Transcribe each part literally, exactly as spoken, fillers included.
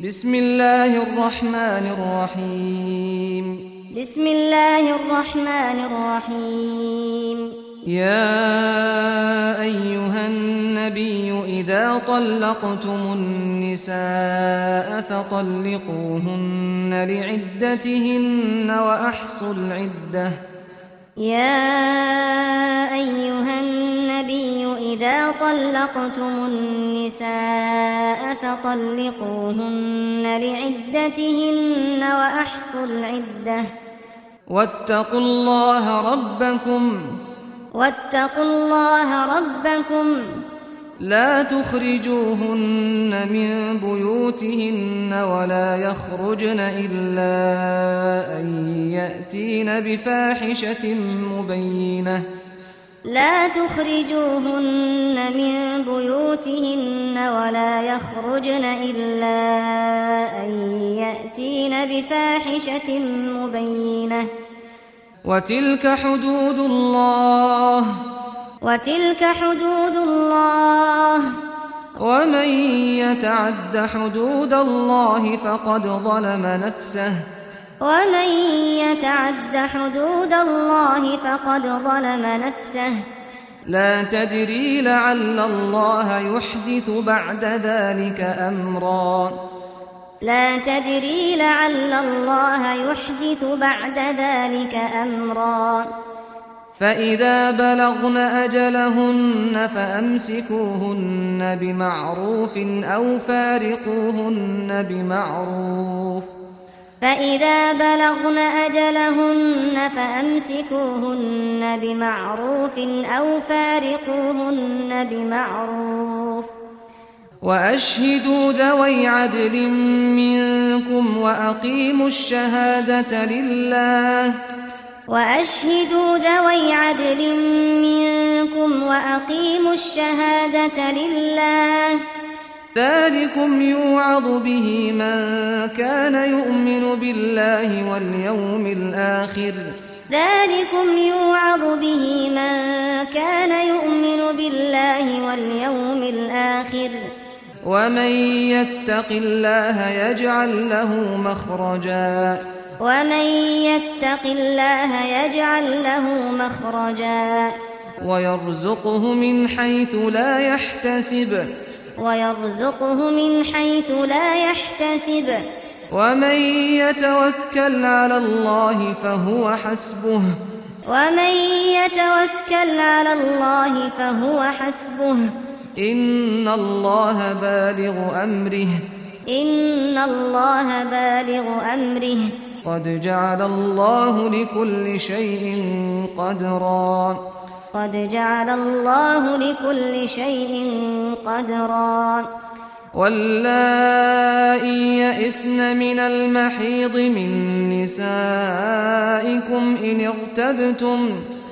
بسم الله الرحمن الرحيم بسم الله الرحمن الرحيم يا أيها النبي إذا طلقتم النساء فطلقوهن لعدتهن وأحصوا العدة يا أيها النبي إذا طلقتم النساء فطلقوهن لعدتهن وأحصوا العدة واتقوا الله ربكم واتقوا الله ربكم لا تخرجوهن من بيوتهن ولا يخرجن إلا أن يأتين بفاحشة مبينة لا تخرجوهن من بيوتهن ولا يخرجن إلا أن يأتين بفاحشة مبينة وتلك حدود الله وتلك حدود الله ومن يتعد حدود الله فقد ظلم نفسه ومن يتعد حدود الله فقد ظلم نفسه لا تدري لعل الله يحدث بعد ذلك أمرا لا تدري لعل الله يحدث بعد ذلك أمرا فإذا بلغن أجلهن فأمسكوهن بمعروف أو فارقوهن بمعروف فإذا بلغن أجلهن فأمسكوهن بمعروف أو فارقوهن بمعروف وأشهدوا ذوي عدل منكم وأقيموا الشهادة لله وأشهدوا ذوي عدل منكم وأقيموا الشهادة لله ذلكم يوعظ به من كان يؤمن بالله واليوم الآخر ذلكم يوعظ به من كان يؤمن بالله واليوم الآخر ومن يتق الله يجعل له مخرجا ومن يتق الله يجعل له مخرجا ويرزقه من حيث لا يحتسب ويرزقه من حيث لا يحتسب ومن يتوكل على الله فهو حسبه ومن يتوكل على الله فهو حسبه إن الله بالغ أمره إن الله بالغ أمره قد جعل الله لكل شيء قدرا قد جعل الله لكل شيء قدرا واللائي يئسن من المحيض من نسائكم إن ارتبتم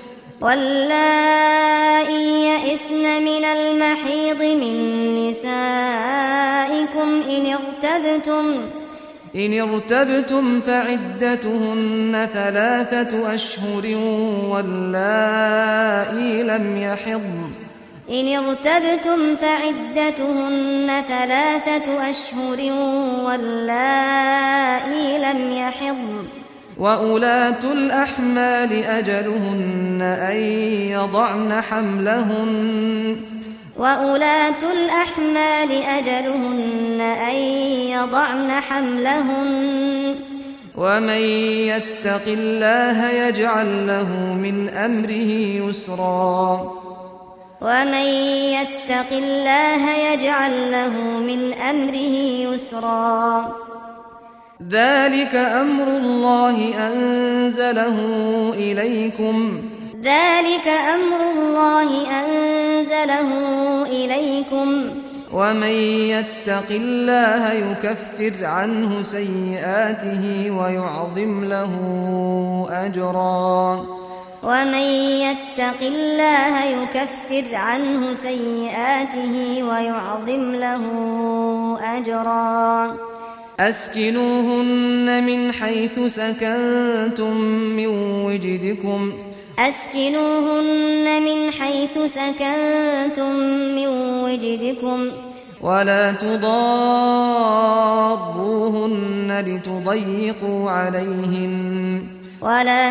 واللائي يئسن من المحيض من نسائكم إن ارتبتم إن ارتبتم فعدتهن ثلاثة أشهر واللائي لم يحضن إن ارتبتم فعدتهن ثلاثة أشهر واللائي لم يحضن وأولاة الأحمال أجلهن أن يضعن حملهن وأولاة الأحمال أجلهن أن يضعن حملهن ومن يتق الله يجعل له من أمره يسرا ومن يتق الله يجعل له من أمره يسرا ذلك أمر الله أنزله إليكم ذلك أمر الله أنزله إليكم ومن يتق الله يكفر عنه سيئاته ويعظم له أجرا ومن يتق الله يكفر عنه سيئاته ويعظم له أجرا أسكنوهن من حيث سكنتم من وجدكم أسكنوهن من حيث سكنتم من وجدكم ولا تضاروهن لتضيقوا عليهن ولا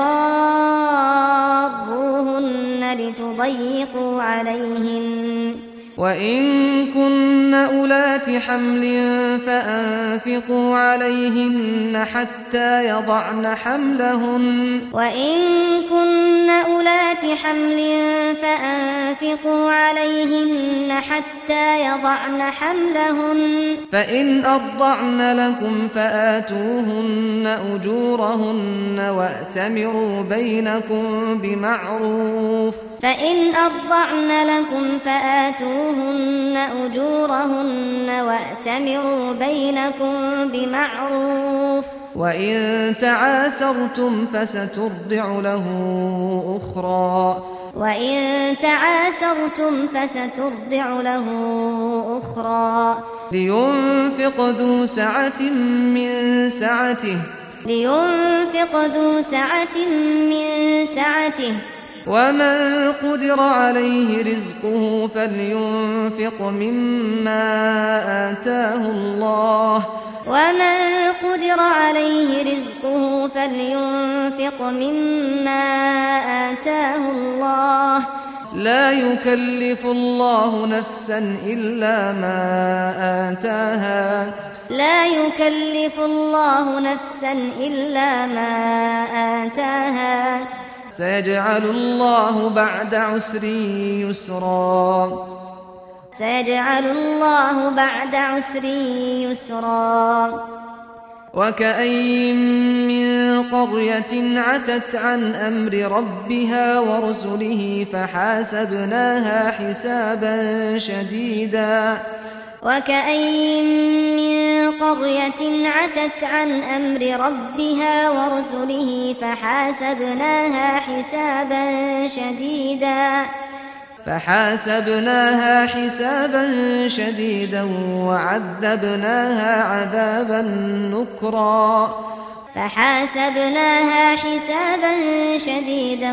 تضاروهن لتضيقوا عليهن وإن كن أولات حمل فأنفقوا عليهن حتى يضعن حملهن وإن كن أولات حمل فأنفقوا عليهن حتى يضعن حملهن فإن أرضعن لكم فآتوهن أجورهن وأتمروا بينكم بمعروف فإن أرضعن لكم فآتوهن أجورهن وأتمروا بينكم بمعروف وإن تعاسرتم فسترضع له أخرى وإن تعاسرتم فسترضع له أخرى لينفق ذو سعة من سعته لينفق ذو سعة من سعته ومن قدر عليه رزقه فلينفق مما آتاه الله ومن قدر عليه رزقه فلينفق مما آتاه الله لا يكلف الله نفسا إلا ما آتاها لا يكلف الله نفسا إلا ما آتاها سيجعل الله بعد عسر يسرا سيجعل الله بعد عسر يسرا وكأين من قرية عتت عن أمر ربها ورسله فحاسبناها حسابا شديدا وكأين من قرية عتت عن أمر ربها ورسله فحاسبناها حسابا شديدا فحاسبناها حسابا شديدا وعذبناها عذابا نكرا فحاسبناها حسابا شديدا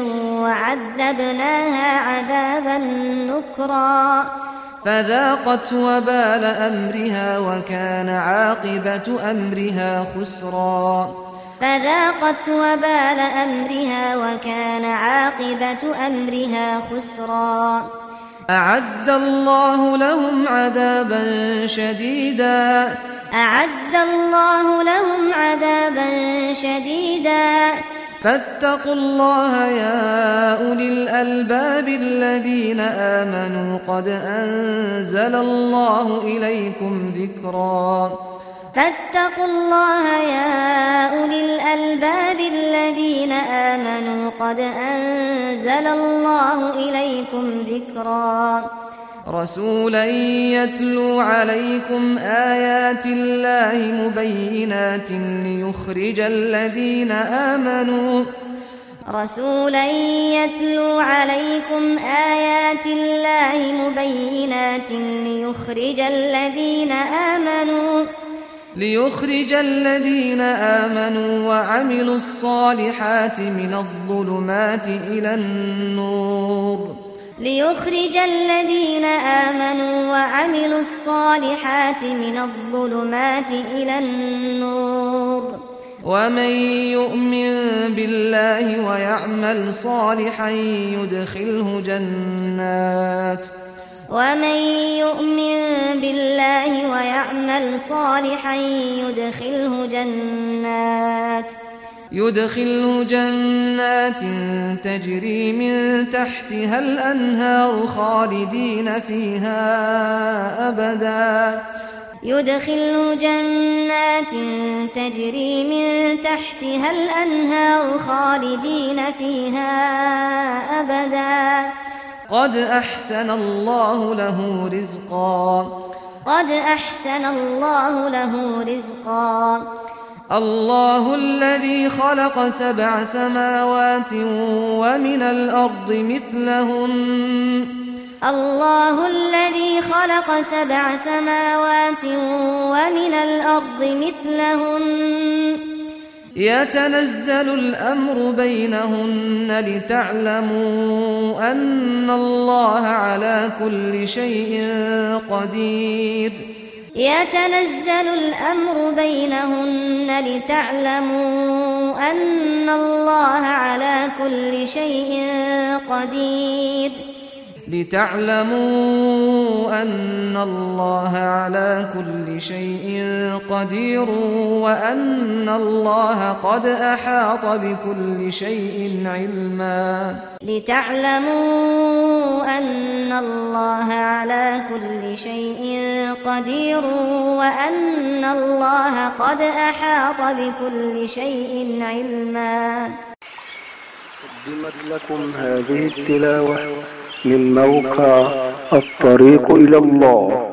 وعذبناها عذابا نكرا فذاقت وبال أمرها وكان عاقبة أمرها خسرا فذاقت وبال أمرها وكان عاقبة أمرها خسرا أعد الله لهم عذابا شديدا أعد الله لهم عذابا شديدا فاتقوا الله يا أولي الألباب الذين آمنوا قد أنزل الله إليكم ذكرا فاتقوا الله يا أولي الألباب الذين آمنوا قد أنزل الله إليكم ذكرا رسولا يتلو عليكم آيات الله مبينات ليخرج الذين آمنوا رسولا يتلو عليكم آيات الله مبينات ليخرج الذين آمنوا ليخرج الذين آمنوا وعملوا الصالحات من الظلمات إلى النور ليخرج الذين آمنوا وعملوا الصالحات من الظلمات إلى النور ومن يؤمن بالله ويعمل صالحا يدخله جنات ومن يؤمن بالله ويعمل صالحا يدخله جنات يدخله جنات تجري من تحتها الأنهار خالدين فيها أبدا يدخله جنات تجري من تحتها الأنهار خالدين فيها أبدا قد أحسن الله له رزقا قد أحسن الله له رزقا الله الذي خلق سبع سماوات ومن الأرض مثلهن الله الذي خلق سبع سماوات ومن الأرض مثلهن يتنزل الأمر بينهن لتعلموا أن الله على كل شيء قدير يتنزل الأمر بينهن لتعلموا أن الله على كل شيء قدير لتعلموا أن الله على كل شيء قدير وأن الله قد أحاط بكل شيء علما لتعلموا أن الله على كل شيء قدير وأن الله قد أحاط بكل شيء علما. قدمت لكم هذه التلاوة من موقع الطريق إلى الله.